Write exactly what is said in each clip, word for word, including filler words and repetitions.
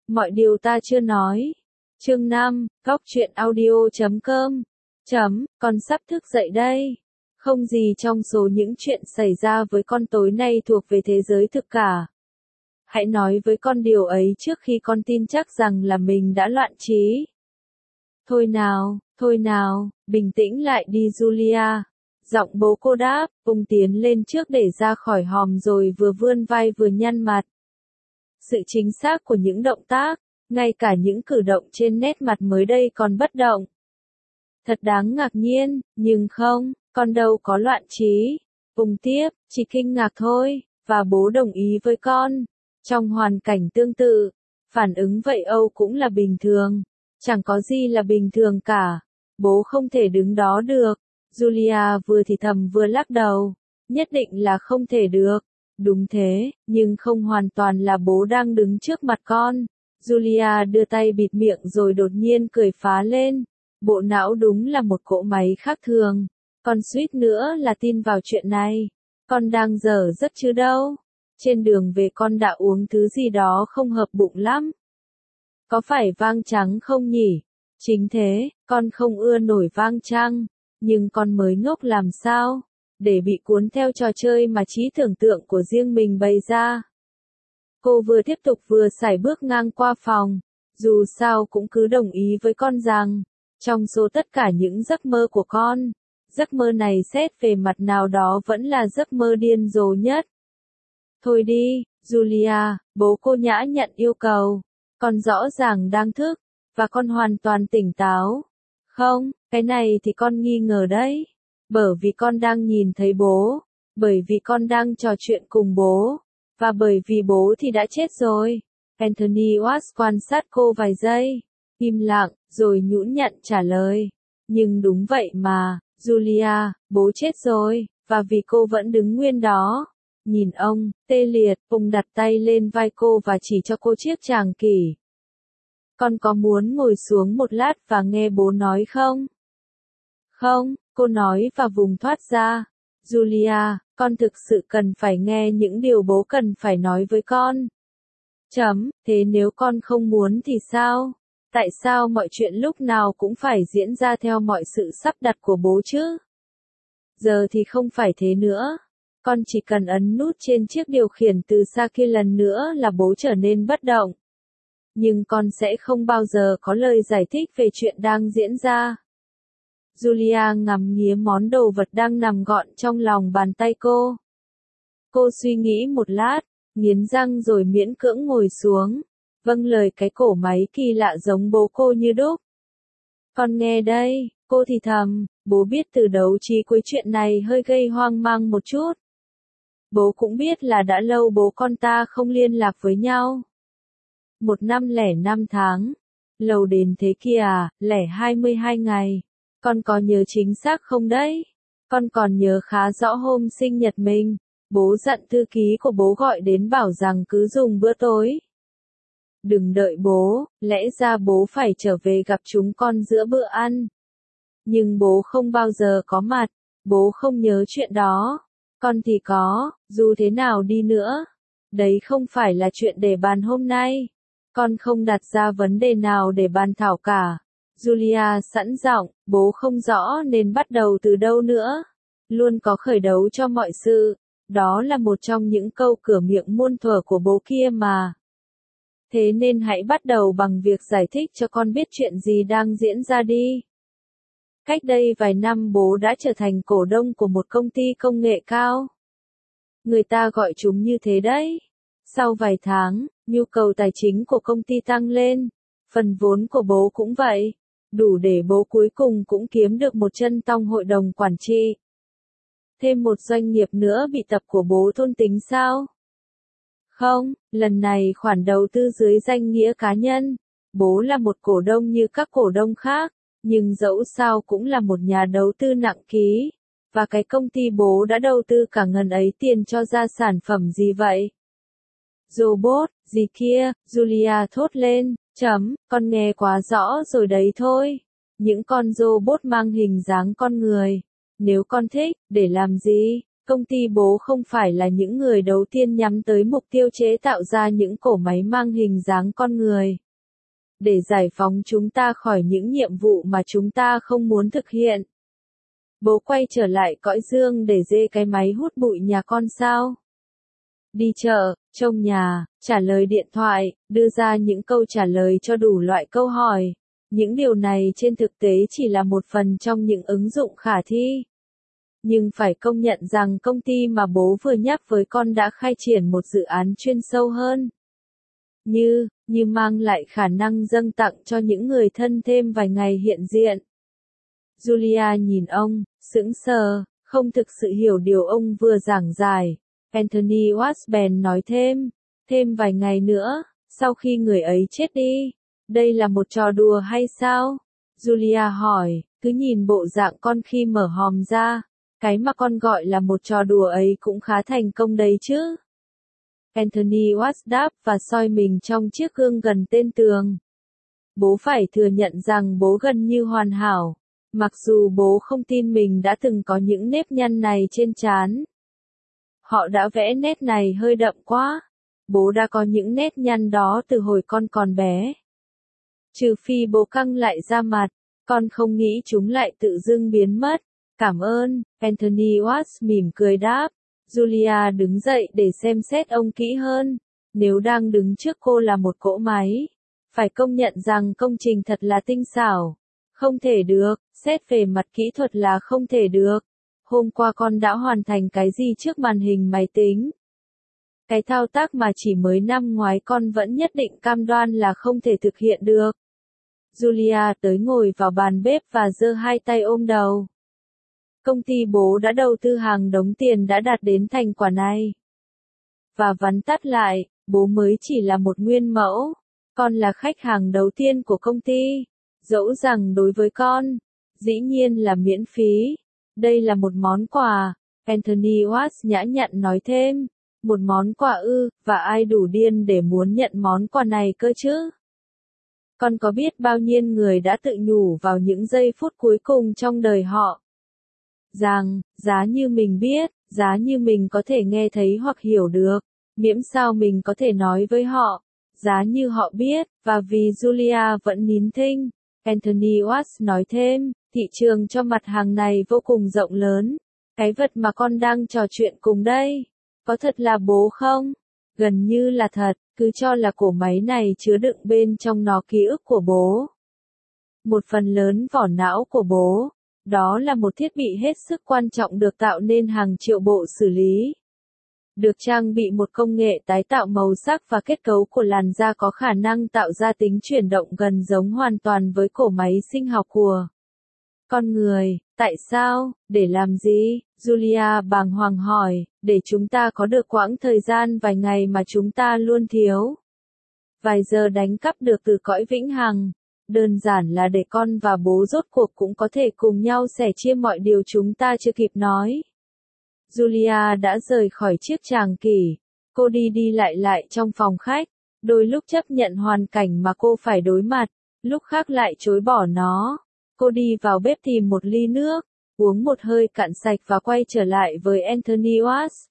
Mọi điều ta chưa nói. Chương năm, góc truyện audio chấm com. Chấm, con sắp thức dậy đây. Không gì trong số những chuyện xảy ra với con tối nay thuộc về thế giới thực cả. Hãy nói với con điều ấy trước khi con tin chắc rằng là mình đã loạn trí. Thôi nào, thôi nào, bình tĩnh lại đi Julia. Giọng bố cô đáp, ông tiến lên trước để ra khỏi hòm rồi vừa vươn vai vừa nhăn mặt. Sự chính xác của những động tác, ngay cả những cử động trên nét mặt mới đây còn bất động. Thật đáng ngạc nhiên, nhưng không, con đâu có loạn trí. Ông tiếp, chỉ kinh ngạc thôi, và bố đồng ý với con. Trong hoàn cảnh tương tự, phản ứng vậy Âu cũng là bình thường. Chẳng có gì là bình thường cả. Bố không thể đứng đó được. Julia vừa thì thầm vừa lắc đầu. Nhất định là không thể được. Đúng thế, nhưng không hoàn toàn là bố đang đứng trước mặt con. Julia đưa tay bịt miệng rồi đột nhiên cười phá lên. Bộ não đúng là một cỗ máy khác thường. Con suýt nữa là tin vào chuyện này. Con đang dở giấc chứ đâu. Trên đường về con đã uống thứ gì đó không hợp bụng lắm. Có phải vang trắng không nhỉ? Chính thế, con không ưa nổi vang trăng. Nhưng con mới ngốc làm sao? Để bị cuốn theo trò chơi mà trí tưởng tượng của riêng mình bày ra. Cô vừa tiếp tục vừa sải bước ngang qua phòng. Dù sao cũng cứ đồng ý với con rằng, trong số tất cả những giấc mơ của con, giấc mơ này xét về mặt nào đó vẫn là giấc mơ điên rồ nhất. Thôi đi, Julia, bố cô nhã nhặn yêu cầu. Con rõ ràng đang thức, và con hoàn toàn tỉnh táo. Không, cái này thì con nghi ngờ đấy. Bởi vì con đang nhìn thấy bố, bởi vì con đang trò chuyện cùng bố, và bởi vì bố thì đã chết rồi. Anthony Watts quan sát cô vài giây, im lặng, rồi nhũn nhặn trả lời. Nhưng đúng vậy mà, Julia, bố chết rồi, và vì cô vẫn đứng nguyên đó. Nhìn ông, tê liệt, ông đặt tay lên vai cô và chỉ cho cô chiếc tràng kỷ. Con có muốn ngồi xuống một lát và nghe bố nói không? Không, cô nói và vùng thoát ra. Julia, con thực sự cần phải nghe những điều bố cần phải nói với con. Chấm, thế nếu con không muốn thì sao? Tại sao mọi chuyện lúc nào cũng phải diễn ra theo mọi sự sắp đặt của bố chứ? Giờ thì không phải thế nữa. Con chỉ cần ấn nút trên chiếc điều khiển từ xa kia lần nữa là bố trở nên bất động. Nhưng con sẽ không bao giờ có lời giải thích về chuyện đang diễn ra. Julia ngắm nghía món đồ vật đang nằm gọn trong lòng bàn tay cô. Cô suy nghĩ một lát, nghiến răng rồi miễn cưỡng ngồi xuống. Vâng lời cái cổ máy kỳ lạ giống bố cô như đúc. Con nghe đây, cô thì thầm, bố biết từ đấu chí cuối chuyện này hơi gây hoang mang một chút. Bố cũng biết là đã lâu bố con ta không liên lạc với nhau. Một năm lẻ năm tháng. Lâu đến thế kia à, lẻ hai mươi hai ngày. Con có nhớ chính xác không đấy? Con còn nhớ khá rõ hôm sinh nhật mình. Bố dặn thư ký của bố gọi đến bảo rằng cứ dùng bữa tối. Đừng đợi bố, lẽ ra bố phải trở về gặp chúng con giữa bữa ăn. Nhưng bố không bao giờ có mặt, bố không nhớ chuyện đó. Con thì có, dù thế nào đi nữa. Đấy không phải là chuyện để bàn hôm nay. Con không đặt ra vấn đề nào để bàn thảo cả. Julia sẵn giọng, bố không rõ nên bắt đầu từ đâu nữa. Luôn có khởi đầu cho mọi sự. Đó là một trong những câu cửa miệng muôn thuở của bố kia mà. Thế nên hãy bắt đầu bằng việc giải thích cho con biết chuyện gì đang diễn ra đi. Cách đây vài năm bố đã trở thành cổ đông của một công ty công nghệ cao. Người ta gọi chúng như thế đấy. Sau vài tháng, nhu cầu tài chính của công ty tăng lên. Phần vốn của bố cũng vậy. Đủ để bố cuối cùng cũng kiếm được một chân tong hội đồng quản trị. Thêm một doanh nghiệp nữa bị tập của bố thôn tính sao? Không, lần này khoản đầu tư dưới danh nghĩa cá nhân. Bố là một cổ đông như các cổ đông khác, nhưng dẫu sao cũng là một nhà đầu tư nặng ký. Và cái công ty bố đã đầu tư cả ngần ấy tiền cho ra sản phẩm gì vậy? Robot, gì kia, Julia thốt lên, chấm, con nghe quá rõ rồi đấy thôi. Những con robot mang hình dáng con người. Nếu con thích, để làm gì? Công ty bố không phải là những người đầu tiên nhắm tới mục tiêu chế tạo ra những cỗ máy mang hình dáng con người. Để giải phóng chúng ta khỏi những nhiệm vụ mà chúng ta không muốn thực hiện. Bố quay trở lại cõi dương để dê cái máy hút bụi nhà con sao? Đi chợ, trông nhà, trả lời điện thoại, đưa ra những câu trả lời cho đủ loại câu hỏi. Những điều này trên thực tế chỉ là một phần trong những ứng dụng khả thi. Nhưng phải công nhận rằng công ty mà bố vừa nhắc với con đã khai triển một dự án chuyên sâu hơn. Như, như mang lại khả năng dâng tặng cho những người thân thêm vài ngày hiện diện. Julia nhìn ông, sững sờ, không thực sự hiểu điều ông vừa giảng giải. Anthony Watts nói thêm, thêm vài ngày nữa, sau khi người ấy chết đi. Đây là một trò đùa hay sao? Julia hỏi, cứ nhìn bộ dạng con khi mở hòm ra. Cái mà con gọi là một trò đùa ấy cũng khá thành công đấy chứ. Anthony Watts đáp và soi mình trong chiếc gương gần tên tường. Bố phải thừa nhận rằng bố gần như hoàn hảo. Mặc dù bố không tin mình đã từng có những nếp nhăn này trên trán. Họ đã vẽ nét này hơi đậm quá. Bố đã có những nét nhăn đó từ hồi con còn bé. Trừ phi bố căng lại da mặt, con không nghĩ chúng lại tự dưng biến mất. Cảm ơn, Anthony Watts mỉm cười đáp. Julia đứng dậy để xem xét ông kỹ hơn. Nếu đang đứng trước cô là một cỗ máy, phải công nhận rằng công trình thật là tinh xảo. Không thể được, xét về mặt kỹ thuật là không thể được. Hôm qua con đã hoàn thành cái gì trước màn hình máy tính? Cái thao tác mà chỉ mới năm ngoái con vẫn nhất định cam đoan là không thể thực hiện được. Julia tới ngồi vào bàn bếp và giơ hai tay ôm đầu. Công ty bố đã đầu tư hàng đống tiền đã đạt đến thành quả này. Và vắn tắt lại, bố mới chỉ là một nguyên mẫu. Con là khách hàng đầu tiên của công ty. Dẫu rằng đối với con, dĩ nhiên là miễn phí. Đây là một món quà, Anthony Watts nhã nhặn nói thêm. Một món quà ư, và ai đủ điên để muốn nhận món quà này cơ chứ? Con có biết bao nhiêu người đã tự nhủ vào những giây phút cuối cùng trong đời họ. Rằng, giá như mình biết, giá như mình có thể nghe thấy hoặc hiểu được, miễn sao mình có thể nói với họ, giá như họ biết, và vì Julia vẫn nín thinh, Anthony Watts nói thêm, thị trường cho mặt hàng này vô cùng rộng lớn. Cái vật mà con đang trò chuyện cùng đây, có thật là bố không? Gần như là thật, cứ cho là cổ máy này chứa đựng bên trong nó ký ức của bố. Một phần lớn vỏ não của bố. Đó là một thiết bị hết sức quan trọng được tạo nên hàng triệu bộ xử lý. Được trang bị một công nghệ tái tạo màu sắc và kết cấu của làn da có khả năng tạo ra tính chuyển động gần giống hoàn toàn với cổ máy sinh học của con người. Tại sao? Để làm gì? Julia bàng hoàng hỏi, để chúng ta có được quãng thời gian vài ngày mà chúng ta luôn thiếu. Vài giờ đánh cắp được từ cõi vĩnh hằng. Đơn giản là để con và bố rốt cuộc cũng có thể cùng nhau sẻ chia mọi điều chúng ta chưa kịp nói. Julia đã rời khỏi chiếc tràng kỷ. Cô đi đi lại lại trong phòng khách. Đôi lúc chấp nhận hoàn cảnh mà cô phải đối mặt, lúc khác lại chối bỏ nó. Cô đi vào bếp tìm một ly nước, uống một hơi cạn sạch và quay trở lại với Anthony Watts.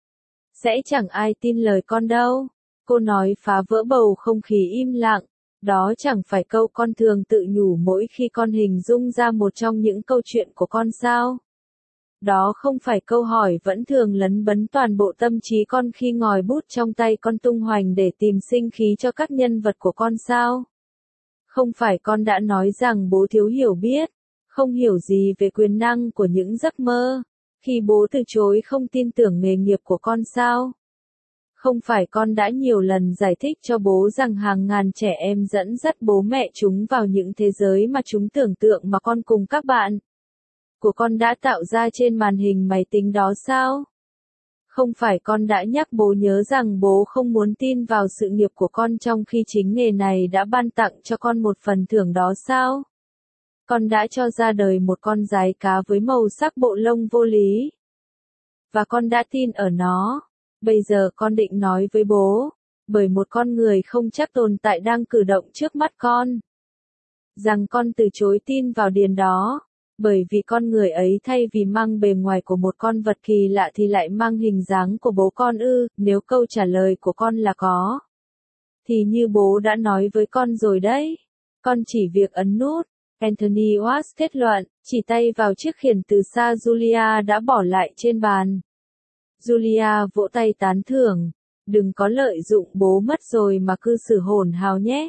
Sẽ chẳng ai tin lời con đâu. Cô nói phá vỡ bầu không khí im lặng. Đó chẳng phải câu con thường tự nhủ mỗi khi con hình dung ra một trong những câu chuyện của con sao? Đó không phải câu hỏi vẫn thường lấn bấn toàn bộ tâm trí con khi ngòi bút trong tay con tung hoành để tìm sinh khí cho các nhân vật của con sao? Không phải con đã nói rằng bố thiếu hiểu biết, không hiểu gì về quyền năng của những giấc mơ, khi bố từ chối không tin tưởng nghề nghiệp của con sao? Không phải con đã nhiều lần giải thích cho bố rằng hàng ngàn trẻ em dẫn dắt bố mẹ chúng vào những thế giới mà chúng tưởng tượng mà con cùng các bạn của con đã tạo ra trên màn hình máy tính đó sao? Không phải con đã nhắc bố nhớ rằng bố không muốn tin vào sự nghiệp của con trong khi chính nghề này đã ban tặng cho con một phần thưởng đó sao? Con đã cho ra đời một con giái cá với màu sắc bộ lông vô lý. Và con đã tin ở nó. Bây giờ con định nói với bố, bởi một con người không chắc tồn tại đang cử động trước mắt con, rằng con từ chối tin vào điền đó. Bởi vì con người ấy thay vì mang bề ngoài của một con vật kỳ lạ thì lại mang hình dáng của bố con ư, nếu câu trả lời của con là có. Thì như bố đã nói với con rồi đấy. Con chỉ việc ấn nút. Anthony Watts kết luận, chỉ tay vào chiếc khiển từ xa Julia đã bỏ lại trên bàn. Julia vỗ tay tán thưởng. Đừng có lợi dụng bố mất rồi mà cư xử hỗn hào nhé.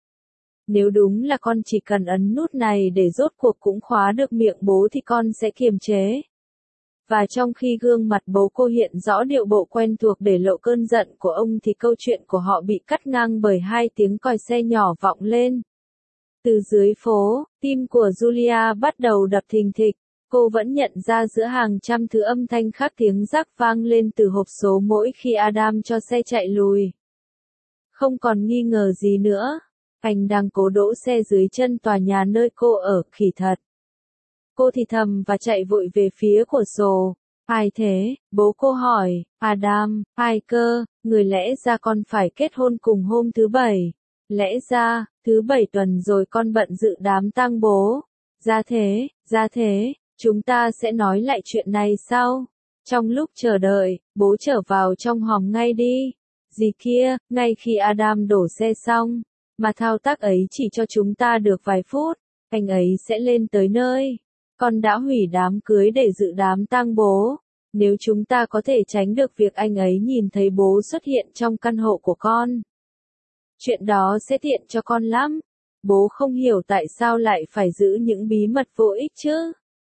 Nếu đúng là con chỉ cần ấn nút này để rốt cuộc cũng khóa được miệng bố thì con sẽ kiềm chế. Và trong khi gương mặt bố cô hiện rõ điệu bộ quen thuộc để lộ cơn giận của ông thì câu chuyện của họ bị cắt ngang bởi hai tiếng còi xe nhỏ vọng lên. Từ dưới phố, tim của Julia bắt đầu đập thình thịch. Cô vẫn nhận ra giữa hàng trăm thứ âm thanh khác tiếng rắc vang lên từ hộp số mỗi khi Adam cho xe chạy lùi. Không còn nghi ngờ gì nữa. Anh đang cố đỗ xe dưới chân tòa nhà nơi cô ở, khỉ thật. Cô thì thầm và chạy vội về phía của sổ. Ai thế? Bố cô hỏi. Adam, ai cơ? Người lẽ ra con phải kết hôn cùng hôm thứ bảy. Lẽ ra, thứ bảy tuần rồi con bận dự đám tang bố. Ra thế, ra thế, chúng ta sẽ nói lại chuyện này sau. Trong lúc chờ đợi, bố trở vào trong hòm ngay đi. Gì kia, ngay khi Adam đổ xe xong. Mà thao tác ấy chỉ cho chúng ta được vài phút, anh ấy sẽ lên tới nơi. Con đã hủy đám cưới để dự đám tang bố. Nếu chúng ta có thể tránh được việc anh ấy nhìn thấy bố xuất hiện trong căn hộ của con. Chuyện đó sẽ tiện cho con lắm. Bố không hiểu tại sao lại phải giữ những bí mật vô ích chứ.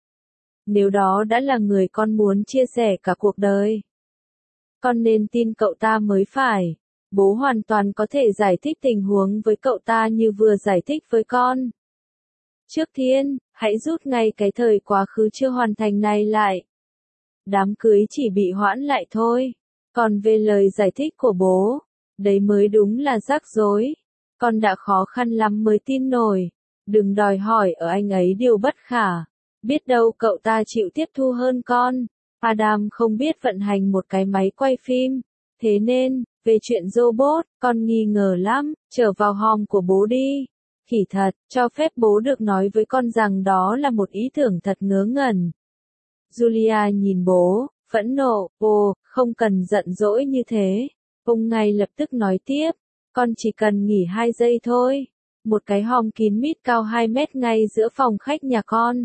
Nếu đó đã là người con muốn chia sẻ cả cuộc đời. Con nên tin cậu ta mới phải. Bố hoàn toàn có thể giải thích tình huống với cậu ta như vừa giải thích với con. Trước tiên, hãy rút ngay cái thời quá khứ chưa hoàn thành này lại. Đám cưới chỉ bị hoãn lại thôi. Còn về lời giải thích của bố, đấy mới đúng là rắc rối. Con đã khó khăn lắm mới tin nổi. Đừng đòi hỏi ở anh ấy điều bất khả. Biết đâu cậu ta chịu tiếp thu hơn con. Adam không biết vận hành một cái máy quay phim. Thế nên, về chuyện robot, con nghi ngờ lắm, trở vào hòm của bố đi. Khỉ thật, cho phép bố được nói với con rằng đó là một ý tưởng thật ngớ ngẩn. Julia nhìn bố, phẫn nộ, ồ, không cần giận dỗi như thế. Ông ngay lập tức nói tiếp, con chỉ cần nghỉ hai giây thôi. Một cái hòm kín mít cao hai mét ngay giữa phòng khách nhà con.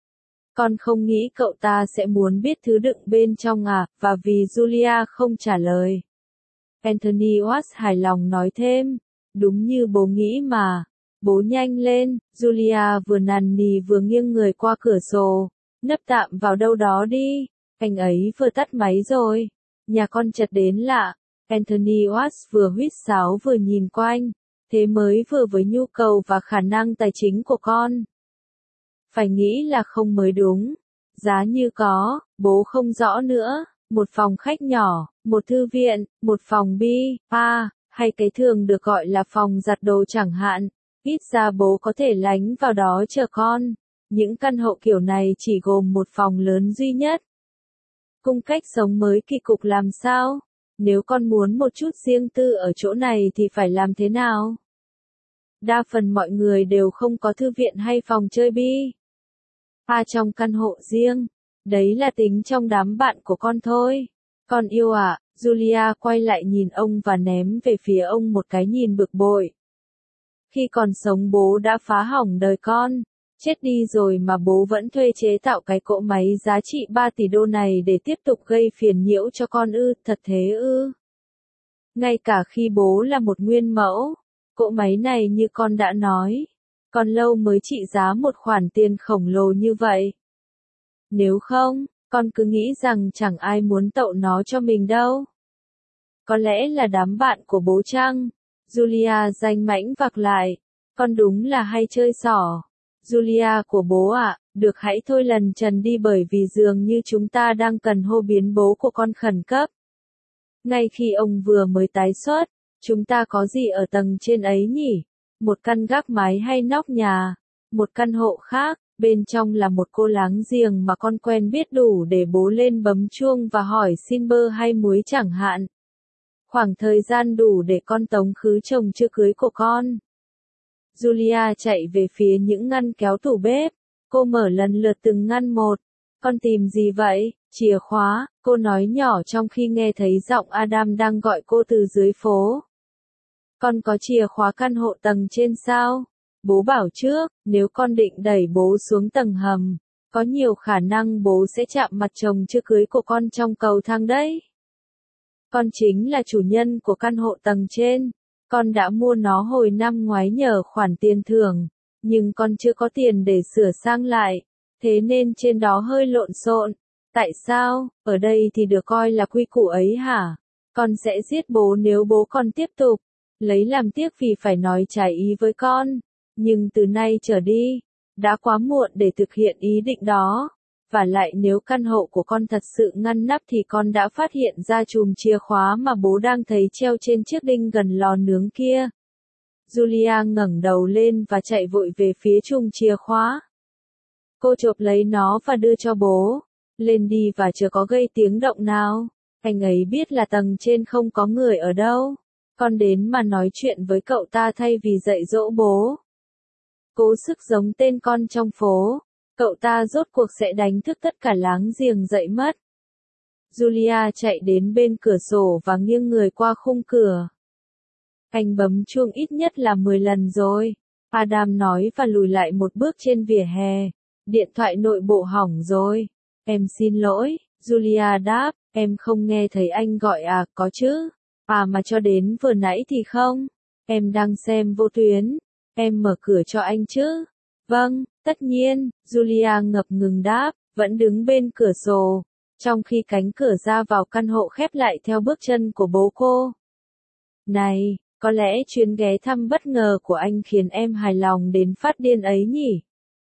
Con không nghĩ cậu ta sẽ muốn biết thứ đựng bên trong à, và vì Julia không trả lời. Anthony Watts hài lòng nói thêm, đúng như bố nghĩ mà. Bố nhanh lên, Julia vừa nằn nì vừa nghiêng người qua cửa sổ, nấp tạm vào đâu đó đi, anh ấy vừa tắt máy rồi, nhà con chật đến lạ. Anthony Watts vừa huýt sáo vừa nhìn quanh, thế mới vừa với nhu cầu và khả năng tài chính của con. Phải nghĩ là không mới đúng, giá như có, bố không rõ nữa. Một phòng khách nhỏ, một thư viện, một phòng bi, a, hay cái thường được gọi là phòng giặt đồ chẳng hạn, ít ra bố có thể lánh vào đó chờ con. Những căn hộ kiểu này chỉ gồm một phòng lớn duy nhất. Cung cách sống mới kỳ cục làm sao? Nếu con muốn một chút riêng tư ở chỗ này thì phải làm thế nào? Đa phần mọi người đều không có thư viện hay phòng chơi bi. A trong căn hộ riêng. Đấy là tính trong đám bạn của con thôi. Con yêu à, Julia quay lại nhìn ông và ném về phía ông một cái nhìn bực bội. Khi còn sống bố đã phá hỏng đời con. Chết đi rồi mà bố vẫn thuê chế tạo cái cỗ máy giá trị ba tỷ đô này để tiếp tục gây phiền nhiễu cho con ư, thật thế ư. Ngay cả khi bố là một nguyên mẫu, cỗ máy này như con đã nói, còn lâu mới trị giá một khoản tiền khổng lồ như vậy. Nếu không, con cứ nghĩ rằng chẳng ai muốn tậu nó cho mình đâu. Có lẽ là đám bạn của bố chăng? Julia danh mãnh vặc lại. Con đúng là hay chơi xỏ. Julia của bố ạ, à, được hãy thôi lần trần đi bởi vì dường như chúng ta đang cần hô biến bố của con khẩn cấp. Ngay khi ông vừa mới tái xuất, chúng ta có gì ở tầng trên ấy nhỉ? Một căn gác mái hay nóc nhà? Một căn hộ khác? Bên trong là một cô láng giềng mà con quen biết đủ để bố lên bấm chuông và hỏi xin bơ hay muối chẳng hạn. Khoảng thời gian đủ để con tống khứ chồng chưa cưới của con. Julia chạy về phía những ngăn kéo tủ bếp. Cô mở lần lượt từng ngăn một. Con tìm gì vậy? Chìa khóa, cô nói nhỏ trong khi nghe thấy giọng Adam đang gọi cô từ dưới phố. Con có chìa khóa căn hộ tầng trên sao? Bố bảo trước, nếu con định đẩy bố xuống tầng hầm, có nhiều khả năng bố sẽ chạm mặt chồng chưa cưới của con trong cầu thang đấy. Con chính là chủ nhân của căn hộ tầng trên. Con đã mua nó hồi năm ngoái nhờ khoản tiền thưởng, nhưng con chưa có tiền để sửa sang lại, thế nên trên đó hơi lộn xộn. Tại sao? Ở đây thì được coi là quy củ ấy hả? Con sẽ giết bố nếu bố con tiếp tục lấy làm tiếc vì phải nói trái ý với con. Nhưng từ nay trở đi, đã quá muộn để thực hiện ý định đó. Và lại nếu căn hộ của con thật sự ngăn nắp thì con đã phát hiện ra chùm chìa khóa mà bố đang thấy treo trên chiếc đinh gần lò nướng kia. Julia ngẩng đầu lên và chạy vội về phía chùm chìa khóa. Cô chộp lấy nó và đưa cho bố. Lên đi và chưa có gây tiếng động nào. Anh ấy biết là tầng trên không có người ở đâu. Con đến mà nói chuyện với cậu ta thay vì dạy dỗ bố. Cố sức giống tên con trong phố. Cậu ta rốt cuộc sẽ đánh thức tất cả láng giềng dậy mất. Julia chạy đến bên cửa sổ và nghiêng người qua khung cửa. Anh bấm chuông ít nhất là mười lần rồi. Adam nói và lùi lại một bước trên vỉa hè. Điện thoại nội bộ hỏng rồi. Em xin lỗi, Julia đáp, em không nghe thấy anh gọi à, có chứ. À mà cho đến vừa nãy thì không. Em đang xem vô tuyến. Em mở cửa cho anh chứ. Vâng, tất nhiên, Julia ngập ngừng đáp, vẫn đứng bên cửa sổ, trong khi cánh cửa ra vào căn hộ khép lại theo bước chân của bố cô. Này, có lẽ chuyến ghé thăm bất ngờ của anh khiến em hài lòng đến phát điên ấy nhỉ?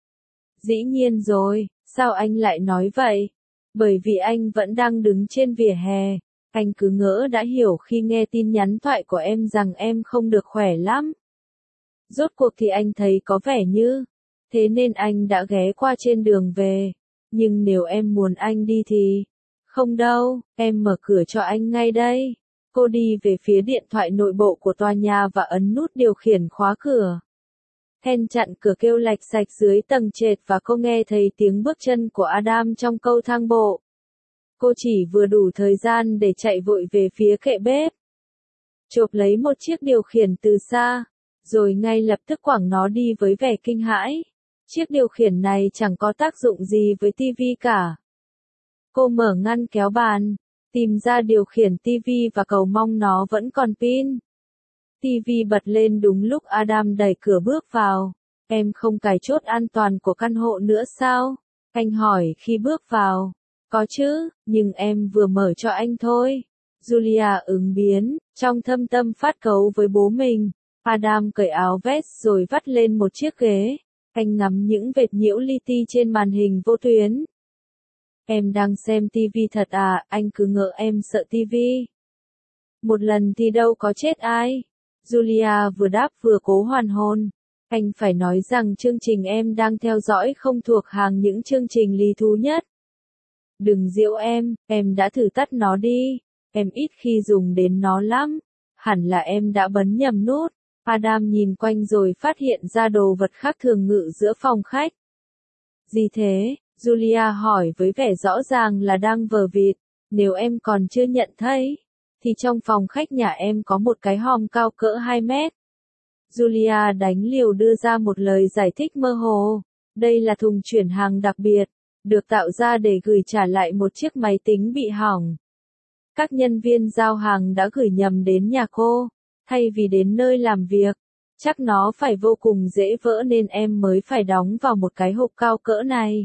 Dĩ nhiên rồi, sao anh lại nói vậy? Bởi vì anh vẫn đang đứng trên vỉa hè. Anh cứ ngỡ đã hiểu khi nghe tin nhắn thoại của em rằng em không được khỏe lắm. Rốt cuộc thì anh thấy có vẻ như, thế nên anh đã ghé qua trên đường về. Nhưng nếu em muốn anh đi thì, không đâu, em mở cửa cho anh ngay đây. Cô đi về phía điện thoại nội bộ của tòa nhà và ấn nút điều khiển khóa cửa. Then chặn cửa kêu lạch sạch dưới tầng trệt và cô nghe thấy tiếng bước chân của Adam trong cầu thang bộ. Cô chỉ vừa đủ thời gian để chạy vội về phía kệ bếp. Chộp lấy một chiếc điều khiển từ xa, rồi ngay lập tức quẳng nó đi với vẻ kinh hãi. Chiếc điều khiển này chẳng có tác dụng gì với tivi cả. Cô mở ngăn kéo bàn, tìm ra điều khiển tivi và cầu mong nó vẫn còn pin. Tivi bật lên đúng lúc Adam đẩy cửa bước vào. Em không cài chốt an toàn của căn hộ nữa sao? Anh hỏi khi bước vào. Có chứ, nhưng em vừa mở cho anh thôi. Julia ứng biến, trong thâm tâm phát cấu với bố mình. Adam cởi áo vest rồi vắt lên một chiếc ghế. Anh ngắm những vệt nhiễu li ti trên màn hình vô tuyến. Em đang xem tivi thật à, anh cứ ngỡ em sợ tivi. Một lần thì đâu có chết ai. Julia vừa đáp vừa cố hoàn hồn. Anh phải nói rằng chương trình em đang theo dõi không thuộc hàng những chương trình lý thú nhất. Đừng giễu em, em đã thử tắt nó đi. Em ít khi dùng đến nó lắm. Hẳn là em đã bấm nhầm nút. Adam nhìn quanh rồi phát hiện ra đồ vật khác thường ngự giữa phòng khách. Gì thế? Julia hỏi với vẻ rõ ràng là đang vờ vịt. Nếu em còn chưa nhận thấy, thì trong phòng khách nhà em có một cái hòm cao cỡ hai mét. Julia đánh liều đưa ra một lời giải thích mơ hồ. Đây là thùng chuyển hàng đặc biệt, được tạo ra để gửi trả lại một chiếc máy tính bị hỏng. Các nhân viên giao hàng đã gửi nhầm đến nhà cô, thay vì đến nơi làm việc. Chắc nó phải vô cùng dễ vỡ nên em mới phải đóng vào một cái hộp cao cỡ này.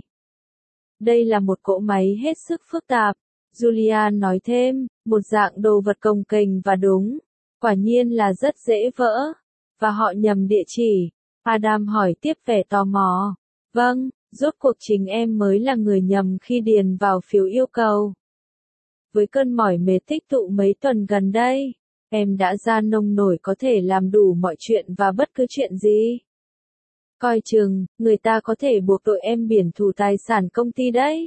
Đây là một cỗ máy hết sức phức tạp. Julia nói thêm, một dạng đồ vật cồng kềnh và đúng. Quả nhiên là rất dễ vỡ. Và họ nhầm địa chỉ. Adam hỏi tiếp vẻ tò mò. Vâng, rốt cuộc chính em mới là người nhầm khi điền vào phiếu yêu cầu. Với cơn mỏi mệt tích tụ mấy tuần gần đây, em đã ra nông nổi có thể làm đủ mọi chuyện và bất cứ chuyện gì. Coi chừng, người ta có thể buộc tội em biển thủ tài sản công ty đấy.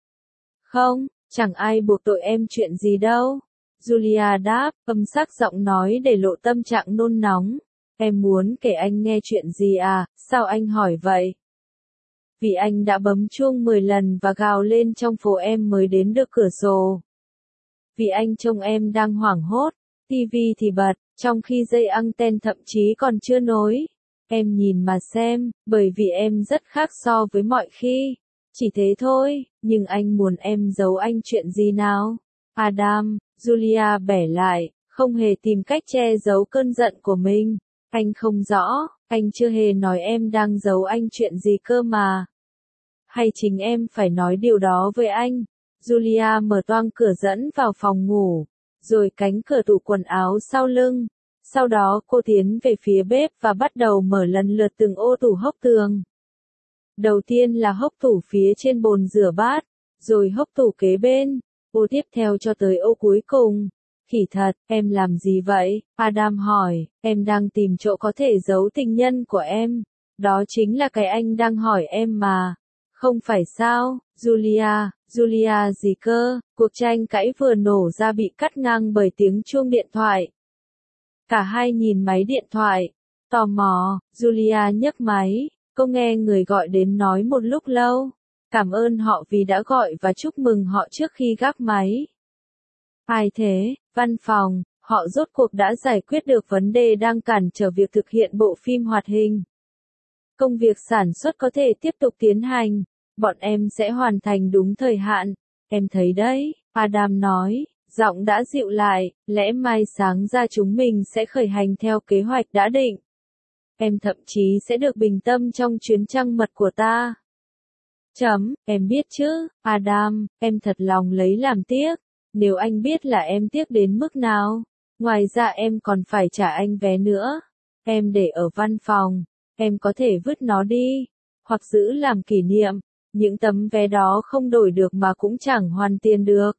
Không, chẳng ai buộc tội em chuyện gì đâu. Julia đáp, âm sắc giọng nói để lộ tâm trạng nôn nóng. Em muốn kể anh nghe chuyện gì à, sao anh hỏi vậy? Vì anh đã bấm chuông mười lần và gào lên trong phố em mới đến được cửa sổ. Vì anh trông em đang hoảng hốt, tivi thì bật, trong khi dây anten thậm chí còn chưa nối. Em nhìn mà xem, bởi vì em rất khác so với mọi khi. Chỉ thế thôi, nhưng anh muốn em giấu anh chuyện gì nào? Adam, Julia bẻ lại, không hề tìm cách che giấu cơn giận của mình. Anh không rõ, anh chưa hề nói em đang giấu anh chuyện gì cơ mà. Hay chính em phải nói điều đó với anh? Julia mở toang cửa dẫn vào phòng ngủ, rồi cánh cửa tủ quần áo sau lưng. Sau đó cô tiến về phía bếp và bắt đầu mở lần lượt từng ô tủ hốc tường. Đầu tiên là hốc tủ phía trên bồn rửa bát, rồi hốc tủ kế bên, ô tiếp theo cho tới ô cuối cùng. Khỉ thật, em làm gì vậy? Adam hỏi, em đang tìm chỗ có thể giấu tình nhân của em. Đó chính là cái anh đang hỏi em mà. Không phải sao, Julia, Julia gì cơ? Cuộc tranh cãi vừa nổ ra bị cắt ngang bởi tiếng chuông điện thoại. Cả hai nhìn máy điện thoại. Tò mò, Julia nhấc máy. Cô nghe người gọi đến nói một lúc lâu. Cảm ơn họ vì đã gọi và chúc mừng họ trước khi gác máy. Ai thế? Văn phòng, họ rốt cuộc đã giải quyết được vấn đề đang cản trở việc thực hiện bộ phim hoạt hình. Công việc sản xuất có thể tiếp tục tiến hành. Bọn em sẽ hoàn thành đúng thời hạn. Em thấy đấy, Adam nói, giọng đã dịu lại, lẽ mai sáng ra chúng mình sẽ khởi hành theo kế hoạch đã định. Em thậm chí sẽ được bình tâm trong chuyến trăng mật của ta. Chấm, em biết chứ, Adam, em thật lòng lấy làm tiếc. Nếu anh biết là em tiếc đến mức nào. Ngoài ra em còn phải trả anh vé nữa. Em để ở văn phòng. Em có thể vứt nó đi. Hoặc giữ làm kỷ niệm. Những tấm vé đó không đổi được mà cũng chẳng hoàn tiền được.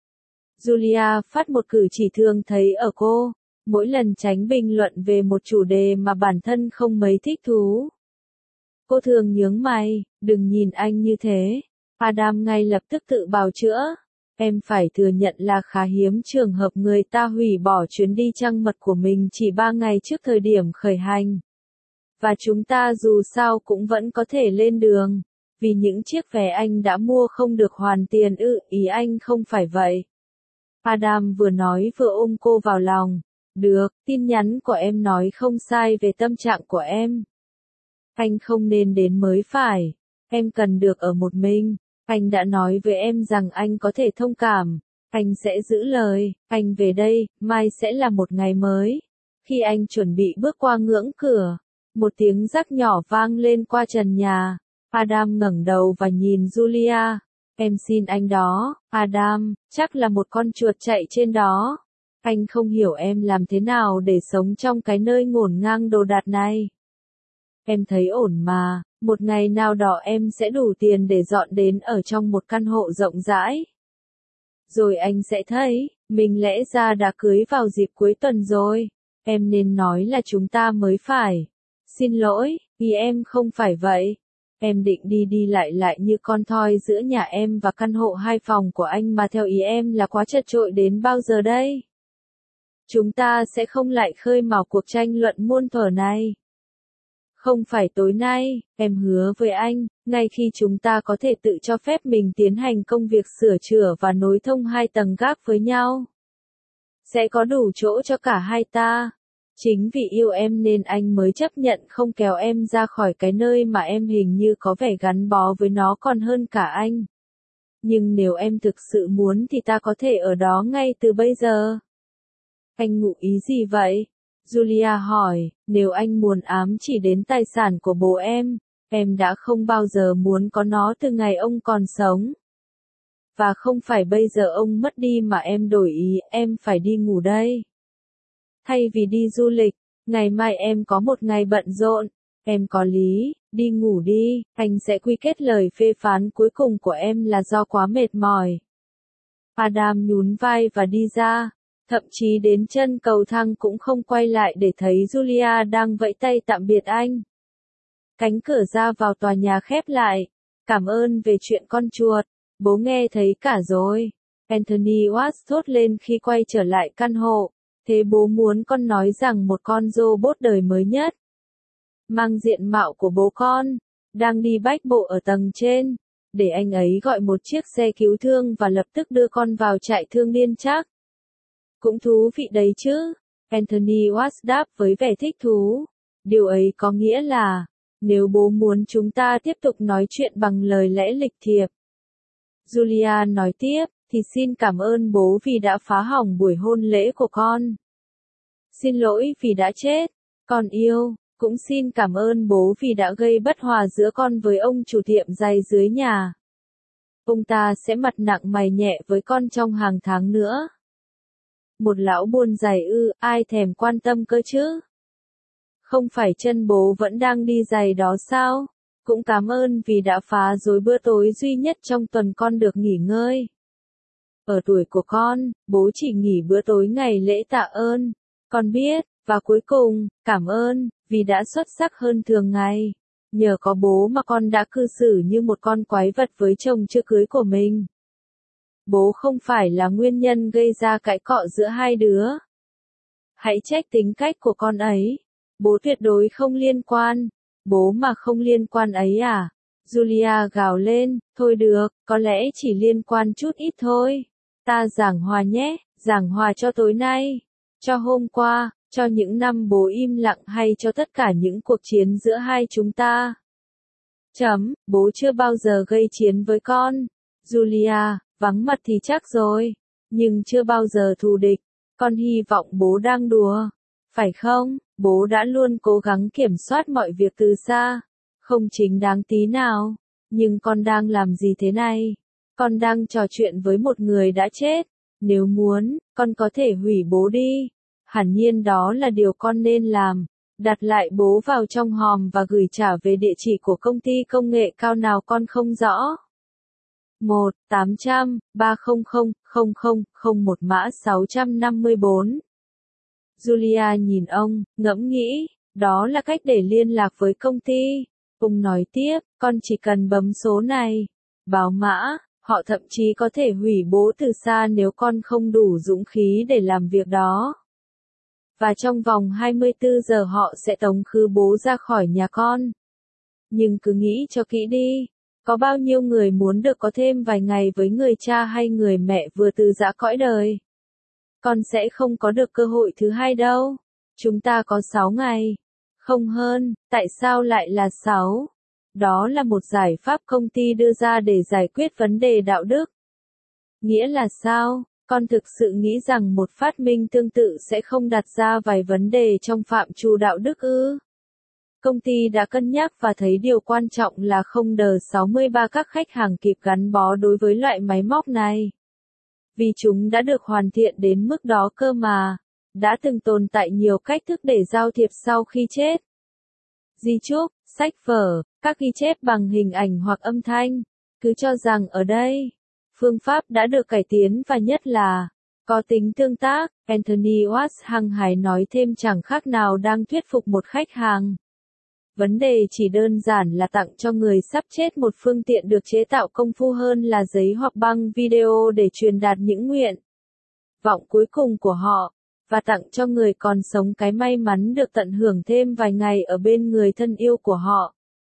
Julia phát một cử chỉ thường thấy ở cô. Mỗi lần tránh bình luận về một chủ đề mà bản thân không mấy thích thú. Cô thường nhướng mày, đừng nhìn anh như thế. Adam ngay lập tức tự bào chữa. Em phải thừa nhận là khá hiếm trường hợp người ta hủy bỏ chuyến đi trăng mật của mình chỉ ba ngày trước thời điểm khởi hành. Và chúng ta dù sao cũng vẫn có thể lên đường. Vì những chiếc vé anh đã mua không được hoàn tiền ư, ý anh không phải vậy. Adam vừa nói vừa ôm cô vào lòng. Được, tin nhắn của em nói không sai về tâm trạng của em. Anh không nên đến mới phải. Em cần được ở một mình. Anh đã nói với em rằng anh có thể thông cảm. Anh sẽ giữ lời. Anh về đây, mai sẽ là một ngày mới. Khi anh chuẩn bị bước qua ngưỡng cửa, một tiếng rắc nhỏ vang lên qua trần nhà. Adam ngẩng đầu và nhìn Julia. Em xin anh đó, Adam, chắc là một con chuột chạy trên đó. Anh không hiểu em làm thế nào để sống trong cái nơi ngổn ngang đồ đạc này. Em thấy ổn mà, một ngày nào đó em sẽ đủ tiền để dọn đến ở trong một căn hộ rộng rãi. Rồi anh sẽ thấy, mình lẽ ra đã cưới vào dịp cuối tuần rồi. Em nên nói là chúng ta mới phải. Xin lỗi, ý em không phải vậy. Em định đi đi lại lại như con thoi giữa nhà em và căn hộ hai phòng của anh mà theo ý em là quá chật chội đến bao giờ đây? Chúng ta sẽ không lại khơi mào cuộc tranh luận muôn thuở này. Không phải tối nay, em hứa với anh, ngay khi chúng ta có thể tự cho phép mình tiến hành công việc sửa chữa và nối thông hai tầng gác với nhau. Sẽ có đủ chỗ cho cả hai ta. Chính vì yêu em nên anh mới chấp nhận không kéo em ra khỏi cái nơi mà em hình như có vẻ gắn bó với nó còn hơn cả anh. Nhưng nếu em thực sự muốn thì ta có thể ở đó ngay từ bây giờ. Anh ngụ ý gì vậy? Julia hỏi, nếu anh muốn ám chỉ đến tài sản của bố em, em đã không bao giờ muốn có nó từ ngày ông còn sống. Và không phải bây giờ ông mất đi mà em đổi ý, em phải đi ngủ đây. Thay vì đi du lịch, ngày mai em có một ngày bận rộn, em có lý, đi ngủ đi, anh sẽ quy kết lời phê phán cuối cùng của em là do quá mệt mỏi. Adam nhún vai và đi ra, thậm chí đến chân cầu thang cũng không quay lại để thấy Julia đang vẫy tay tạm biệt anh. Cánh cửa ra vào tòa nhà khép lại, cảm ơn về chuyện con chuột, bố nghe thấy cả rồi. Anthony Watts thốt lên khi quay trở lại căn hộ. Thế bố muốn con nói rằng một con robot đời mới nhất, mang diện mạo của bố con, đang đi bách bộ ở tầng trên, để anh ấy gọi một chiếc xe cứu thương và lập tức đưa con vào trại thương niên chắc. Cũng thú vị đấy chứ, Anthony Watts đáp với vẻ thích thú. Điều ấy có nghĩa là, nếu bố muốn chúng ta tiếp tục nói chuyện bằng lời lẽ lịch thiệp. Julia nói tiếp, thì xin cảm ơn bố vì đã phá hỏng buổi hôn lễ của con. Xin lỗi vì đã chết, con yêu, cũng xin cảm ơn bố vì đã gây bất hòa giữa con với ông chủ tiệm giày dưới nhà. Ông ta sẽ mặt nặng mày nhẹ với con trong hàng tháng nữa. Một lão buôn giày ư, ai thèm quan tâm cơ chứ? Không phải chân bố vẫn đang đi giày đó sao? Cũng cảm ơn vì đã phá rối bữa tối duy nhất trong tuần con được nghỉ ngơi. Ở tuổi của con, bố chỉ nghỉ bữa tối ngày lễ tạ ơn. Con biết, và cuối cùng, cảm ơn, vì đã xuất sắc hơn thường ngày. Nhờ có bố mà con đã cư xử như một con quái vật với chồng chưa cưới của mình. Bố không phải là nguyên nhân gây ra cãi cọ giữa hai đứa. Hãy trách tính cách của con ấy. Bố tuyệt đối không liên quan. Bố mà không liên quan ấy à? Julia gào lên, thôi được, có lẽ chỉ liên quan chút ít thôi. Ta giảng hòa nhé, giảng hòa cho tối nay, cho hôm qua, cho những năm bố im lặng hay cho tất cả những cuộc chiến giữa hai chúng ta. Chấm, bố chưa bao giờ gây chiến với con. Julia, vắng mặt thì chắc rồi, nhưng chưa bao giờ thù địch. Con hy vọng bố đang đùa. Phải không, bố đã luôn cố gắng kiểm soát mọi việc từ xa. Không chính đáng tí nào. Nhưng con đang làm gì thế này? Con đang trò chuyện với một người đã chết. Nếu muốn, con có thể hủy bố đi. Hẳn nhiên đó là điều con nên làm. Đặt lại bố vào trong hòm và gửi trả về địa chỉ của công ty công nghệ cao nào con không rõ. một tám trăm ba không không không không không một mã sáu năm bốn. Julia nhìn ông, ngẫm nghĩ, đó là cách để liên lạc với công ty. Ông nói tiếp, con chỉ cần bấm số này. Báo mã, họ thậm chí có thể hủy bố từ xa nếu con không đủ dũng khí để làm việc đó. Và trong vòng hai mươi tư giờ họ sẽ tống khứ bố ra khỏi nhà con. Nhưng cứ nghĩ cho kỹ đi. Có bao nhiêu người muốn được có thêm vài ngày với người cha hay người mẹ vừa từ giã cõi đời? Con sẽ không có được cơ hội thứ hai đâu. Chúng ta có sáu ngày. Không hơn, tại sao lại là sáu? Đó là một giải pháp công ty đưa ra để giải quyết vấn đề đạo đức. Nghĩa là sao? Con thực sự nghĩ rằng một phát minh tương tự sẽ không đặt ra vài vấn đề trong phạm trù đạo đức ư? Công ty đã cân nhắc và thấy điều quan trọng là không đờ sáu mươi ba các khách hàng kịp gắn bó đối với loại máy móc này. Vì chúng đã được hoàn thiện đến mức đó cơ mà. Đã từng tồn tại nhiều cách thức để giao thiệp sau khi chết. Di chúc, sách vở, các ghi chép bằng hình ảnh hoặc âm thanh. Cứ cho rằng ở đây, phương pháp đã được cải tiến và nhất là có tính tương tác. Anthony Watts hăng hái nói thêm chẳng khác nào đang thuyết phục một khách hàng. Vấn đề chỉ đơn giản là tặng cho người sắp chết một phương tiện được chế tạo công phu hơn là giấy hoặc băng video để truyền đạt những nguyện vọng cuối cùng của họ, và tặng cho người còn sống cái may mắn được tận hưởng thêm vài ngày ở bên người thân yêu của họ.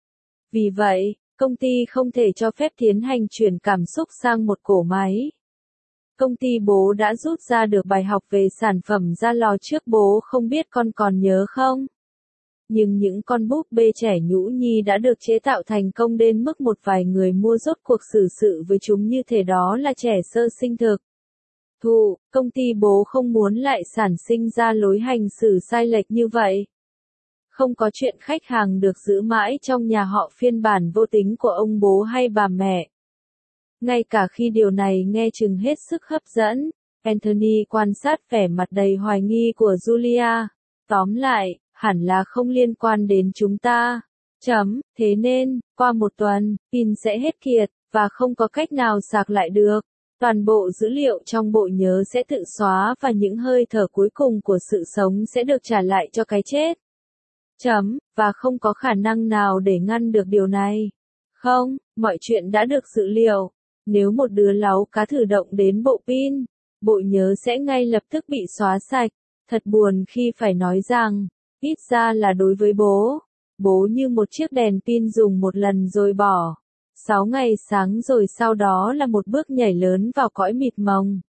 Vì vậy, công ty không thể cho phép tiến hành chuyển cảm xúc sang một cỗ máy. Công ty bố đã rút ra được bài học về sản phẩm ra lò trước bố, không biết con còn nhớ không? Nhưng những con búp bê trẻ nhũ nhi đã được chế tạo thành công đến mức một vài người mua rốt cuộc xử sự với chúng như thể đó là trẻ sơ sinh thực. Thụ, công ty bố không muốn lại sản sinh ra lối hành xử sai lệch như vậy. Không có chuyện khách hàng được giữ mãi trong nhà họ phiên bản vô tính của ông bố hay bà mẹ. Ngay cả khi điều này nghe chừng hết sức hấp dẫn, Anthony quan sát vẻ mặt đầy hoài nghi của Julia. Tóm lại, hẳn là không liên quan đến chúng ta. Chấm, thế nên, qua một tuần, pin sẽ hết kiệt, và không có cách nào sạc lại được. Toàn bộ dữ liệu trong bộ nhớ sẽ tự xóa và những hơi thở cuối cùng của sự sống sẽ được trả lại cho cái chết. Chấm, và không có khả năng nào để ngăn được điều này. Không, mọi chuyện đã được dự liệu. Nếu một đứa láu cá thử động đến bộ pin, bộ nhớ sẽ ngay lập tức bị xóa sạch. Thật buồn khi phải nói rằng, ít ra là đối với bố. Bố như một chiếc đèn pin dùng một lần rồi bỏ. Sáu ngày sáng rồi sau đó là một bước nhảy lớn vào cõi mịt mông.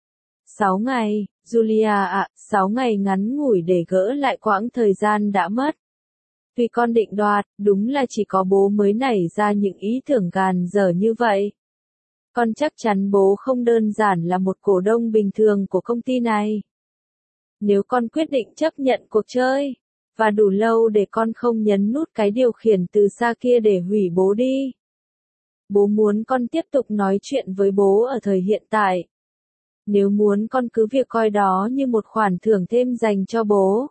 Sáu ngày, Julia ạ, sáu ngày ngắn ngủi để gỡ lại quãng thời gian đã mất. Vì con định đoạt, đúng là chỉ có bố mới nảy ra những ý tưởng gàn dở như vậy. Con chắc chắn bố không đơn giản là một cổ đông bình thường của công ty này. Nếu con quyết định chấp nhận cuộc chơi, và đủ lâu để con không nhấn nút cái điều khiển từ xa kia để hủy bố đi. Bố muốn con tiếp tục nói chuyện với bố ở thời hiện tại. Nếu muốn con cứ việc coi đó như một khoản thưởng thêm dành cho bố.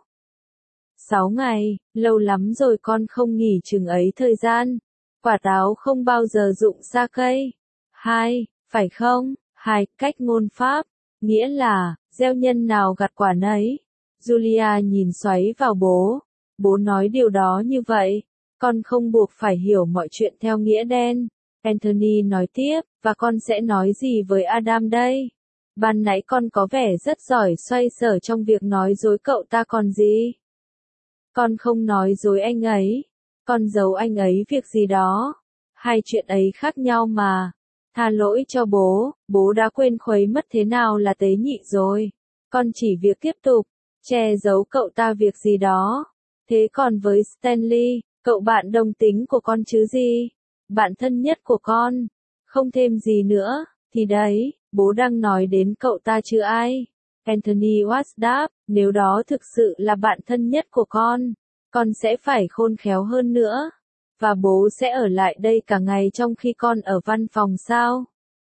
Sáu ngày, lâu lắm rồi con không nghỉ chừng ấy thời gian. Quả táo không bao giờ rụng xa cây. Hai, phải không? Hai, cách ngôn pháp. Nghĩa là, gieo nhân nào gặt quả nấy. Julia nhìn xoáy vào bố. Bố nói điều đó như vậy. Con không buộc phải hiểu mọi chuyện theo nghĩa đen. Anthony nói tiếp, và con sẽ nói gì với Adam đây? Ban nãy con có vẻ rất giỏi xoay sở trong việc nói dối cậu ta còn gì? Con không nói dối anh ấy. Con giấu anh ấy việc gì đó. Hai chuyện ấy khác nhau mà. Tha lỗi cho bố, bố đã quên khuấy mất thế nào là tế nhị rồi. Con chỉ việc tiếp tục, che giấu cậu ta việc gì đó. Thế còn với Stanley, cậu bạn đồng tính của con chứ gì? Bạn thân nhất của con. Không thêm gì nữa, thì đấy, bố đang nói đến cậu ta chứ ai. Anthony Watts đáp, nếu đó thực sự là bạn thân nhất của con, con sẽ phải khôn khéo hơn nữa. Và bố sẽ ở lại đây cả ngày trong khi con ở văn phòng sao?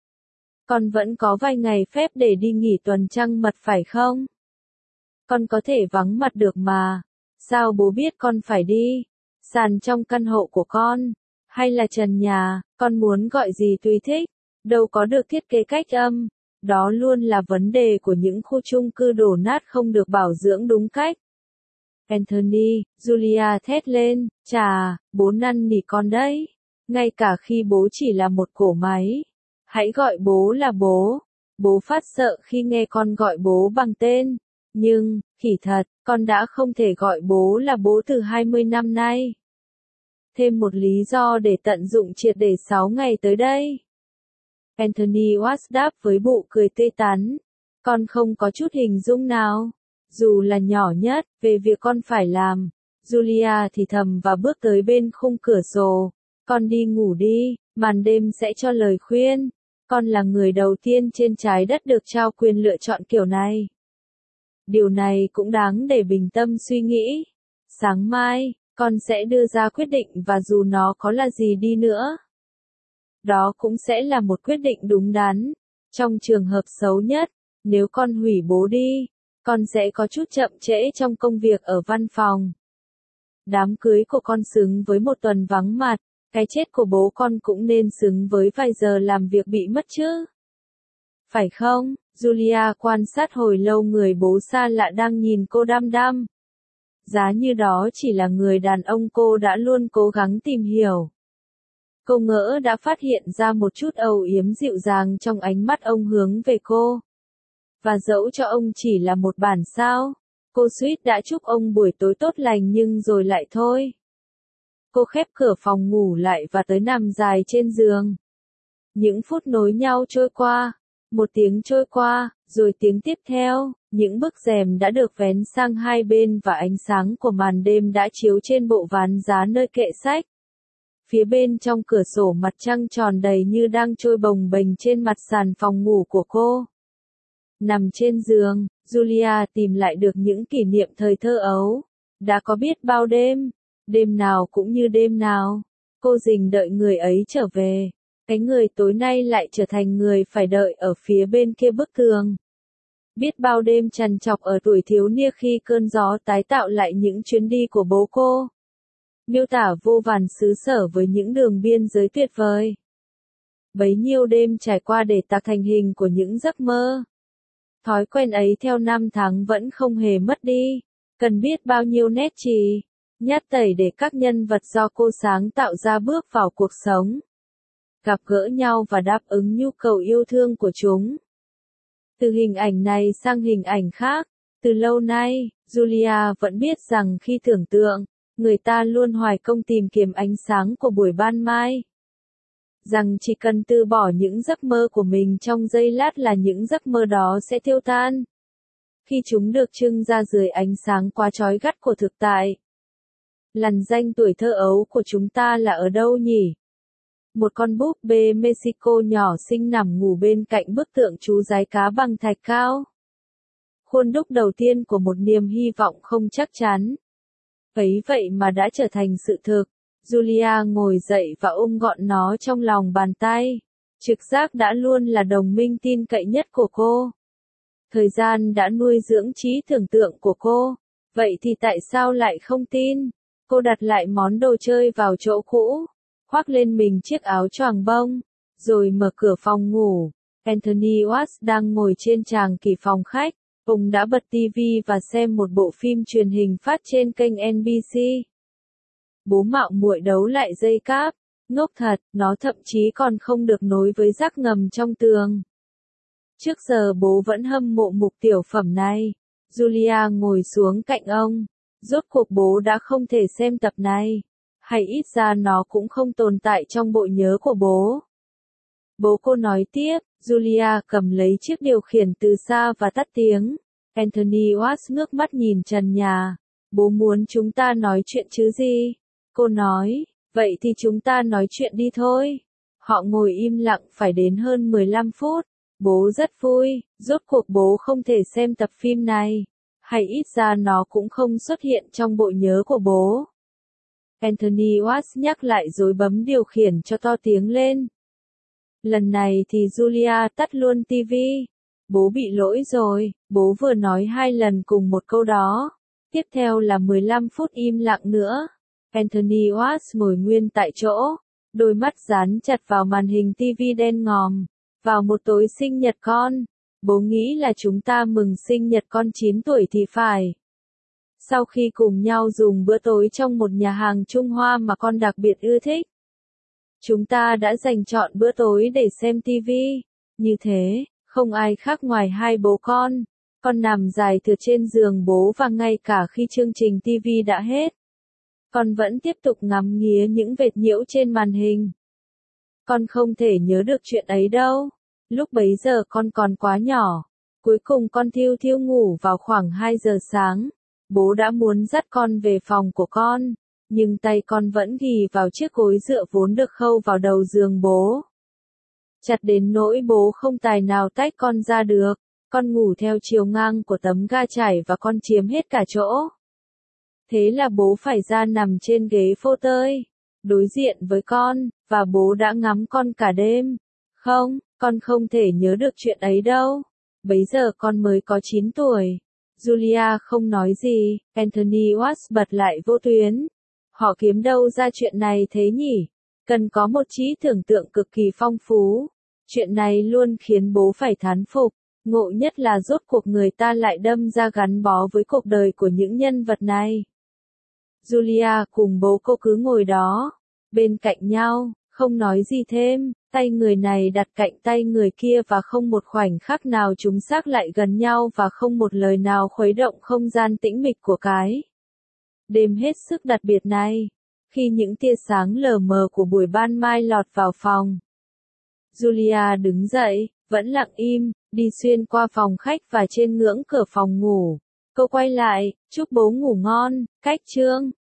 Con vẫn có vài ngày phép để đi nghỉ tuần trăng mật phải không? Con có thể vắng mặt được mà. Sao bố biết con phải đi? Sàn trong căn hộ của con? Hay là trần nhà? Con muốn gọi gì tùy thích? Đâu có được thiết kế cách âm. Đó luôn là vấn đề của những khu chung cư đổ nát không được bảo dưỡng đúng cách. Anthony, Julia thét lên, chà, bố năn nỉ con đấy. Ngay cả khi bố chỉ là một cỗ máy. Hãy gọi bố là bố. Bố phát sợ khi nghe con gọi bố bằng tên. Nhưng, khỉ thật, con đã không thể gọi bố là bố từ hai mươi năm nay. Thêm một lý do để tận dụng triệt để sáu ngày tới đây. Anthony Watts đáp với bộ cười tươi tắn. Con không có chút hình dung nào, dù là nhỏ nhất, về việc con phải làm. Julia thì thầm và bước tới bên khung cửa sổ. Con đi ngủ đi, màn đêm sẽ cho lời khuyên. Con là người đầu tiên trên trái đất được trao quyền lựa chọn kiểu này. Điều này cũng đáng để bình tâm suy nghĩ. Sáng mai, con sẽ đưa ra quyết định và dù nó có là gì đi nữa, đó cũng sẽ là một quyết định đúng đắn. Trong trường hợp xấu nhất, nếu con hủy bố đi, con sẽ có chút chậm trễ trong công việc ở văn phòng. Đám cưới của con xứng với một tuần vắng mặt, cái chết của bố con cũng nên xứng với vài giờ làm việc bị mất chứ. Phải không? Julia quan sát hồi lâu người bố xa lạ đang nhìn cô đăm đăm. Giá như đó chỉ là người đàn ông cô đã luôn cố gắng tìm hiểu. Cô ngỡ đã phát hiện ra một chút âu yếm dịu dàng trong ánh mắt ông hướng về cô. Và dẫu cho ông chỉ là một bản sao, cô suýt đã chúc ông buổi tối tốt lành nhưng rồi lại thôi. Cô khép cửa phòng ngủ lại và tới nằm dài trên giường. Những phút nối nhau trôi qua, một tiếng trôi qua, rồi tiếng tiếp theo, những bức rèm đã được vén sang hai bên và ánh sáng của màn đêm đã chiếu trên bộ ván giá nơi kệ sách. Phía bên trong cửa sổ mặt trăng tròn đầy như đang trôi bồng bềnh trên mặt sàn phòng ngủ của cô. Nằm trên giường, Julia tìm lại được những kỷ niệm thời thơ ấu. Đã có biết bao đêm, đêm nào cũng như đêm nào, cô rình đợi người ấy trở về. Cái người tối nay lại trở thành người phải đợi ở phía bên kia bức tường. Biết bao đêm trằn trọc ở tuổi thiếu niên khi cơn gió tái tạo lại những chuyến đi của bố cô. Miêu tả vô vàn xứ sở với những đường biên giới tuyệt vời. Bấy nhiêu đêm trải qua để tạo thành hình của những giấc mơ. Thói quen ấy theo năm tháng vẫn không hề mất đi. Cần biết bao nhiêu nét chì, nhát tẩy để các nhân vật do cô sáng tạo ra bước vào cuộc sống. Gặp gỡ nhau và đáp ứng nhu cầu yêu thương của chúng. Từ hình ảnh này sang hình ảnh khác, từ lâu nay, Julia vẫn biết rằng khi tưởng tượng, Người ta luôn hoài công tìm kiếm ánh sáng của buổi ban mai. Rằng chỉ cần từ bỏ những giấc mơ của mình trong giây lát là những giấc mơ đó sẽ tiêu tan. Khi chúng được trưng ra dưới ánh sáng quá chói gắt của thực tại. Lằn danh tuổi thơ ấu của chúng ta là ở đâu nhỉ? Một con búp bê Mexico nhỏ xinh nằm ngủ bên cạnh bức tượng chú giái cá bằng thạch cao. Khuôn đúc đầu tiên của một niềm hy vọng không chắc chắn. Ấy vậy mà đã trở thành sự thực. Julia ngồi dậy và ôm gọn nó trong lòng bàn tay. Trực giác đã luôn là đồng minh tin cậy nhất của cô. Thời gian đã nuôi dưỡng trí tưởng tượng của cô. Vậy thì tại sao lại không tin? Cô đặt lại món đồ chơi vào chỗ cũ, khoác lên mình chiếc áo choàng bông, rồi mở cửa phòng ngủ. Anthony Watts đang ngồi trên tràng kỷ phòng khách. Ông đã bật tivi và xem một bộ phim truyền hình phát trên kênh en bê xê. Bố mạo muội đấu lại dây cáp. Ngốc thật, nó thậm chí còn không được nối với rác ngầm trong tường. Trước giờ bố vẫn hâm mộ mục tiểu phẩm này. Julia ngồi xuống cạnh ông. Rốt cuộc bố đã không thể xem tập này. Hay ít ra nó cũng không tồn tại trong bộ nhớ của bố. Bố cô nói tiếp. Julia cầm lấy chiếc điều khiển từ xa và tắt tiếng. Anthony Watts ngước mắt nhìn trần nhà. Bố muốn chúng ta nói chuyện chứ gì? Cô nói, vậy thì chúng ta nói chuyện đi thôi. Họ ngồi im lặng phải đến hơn mười lăm phút. Bố rất vui, rốt cuộc bố không thể xem tập phim này. Hay ít ra nó cũng không xuất hiện trong bộ nhớ của bố. Anthony Watts nhắc lại rồi bấm điều khiển cho to tiếng lên. Lần này thì Julia tắt luôn tivi. Bố bị lỗi rồi, bố vừa nói hai lần cùng một câu đó. Tiếp theo là mười lăm phút im lặng nữa. Anthony Watts ngồi nguyên tại chỗ, đôi mắt dán chặt vào màn hình tivi đen ngòm. Vào một tối sinh nhật con, bố nghĩ là chúng ta mừng sinh nhật con chín tuổi thì phải. Sau khi cùng nhau dùng bữa tối trong một nhà hàng Trung Hoa mà con đặc biệt ưa thích, chúng ta đã dành trọn bữa tối để xem tivi. Như thế, không ai khác ngoài hai bố con. Con nằm dài thượt trên giường bố và ngay cả khi chương trình tivi đã hết, con vẫn tiếp tục ngắm nghía những vệt nhiễu trên màn hình. Con không thể nhớ được chuyện ấy đâu. Lúc bấy giờ con còn quá nhỏ. Cuối cùng con thiêu thiêu ngủ vào khoảng hai giờ sáng. Bố đã muốn dắt con về phòng của con. Nhưng tay con vẫn ghì vào chiếc gối dựa vốn được khâu vào đầu giường bố. Chặt đến nỗi bố không tài nào tách con ra được. Con ngủ theo chiều ngang của tấm ga trải và con chiếm hết cả chỗ. Thế là bố phải ra nằm trên ghế phô tơi, đối diện với con, và bố đã ngắm con cả đêm. Không, con không thể nhớ được chuyện ấy đâu. Bấy giờ con mới có chín tuổi. Julia không nói gì, Anthony Watts bật lại vô tuyến. Họ kiếm đâu ra chuyện này thế nhỉ? Cần có một trí tưởng tượng cực kỳ phong phú. Chuyện này luôn khiến bố phải thán phục. Ngộ nhất là rốt cuộc người ta lại đâm ra gắn bó với cuộc đời của những nhân vật này. Julia cùng bố cô cứ ngồi đó, bên cạnh nhau, không nói gì thêm, tay người này đặt cạnh tay người kia và không một khoảnh khắc nào chúng xác lại gần nhau và không một lời nào khuấy động không gian tĩnh mịch của cái đêm hết sức đặc biệt này. Khi những tia sáng lờ mờ của buổi ban mai lọt vào phòng, Julia đứng dậy, vẫn lặng im, đi xuyên qua phòng khách và trên ngưỡng cửa phòng ngủ. Cô quay lại, chúc bố ngủ ngon, cách chương.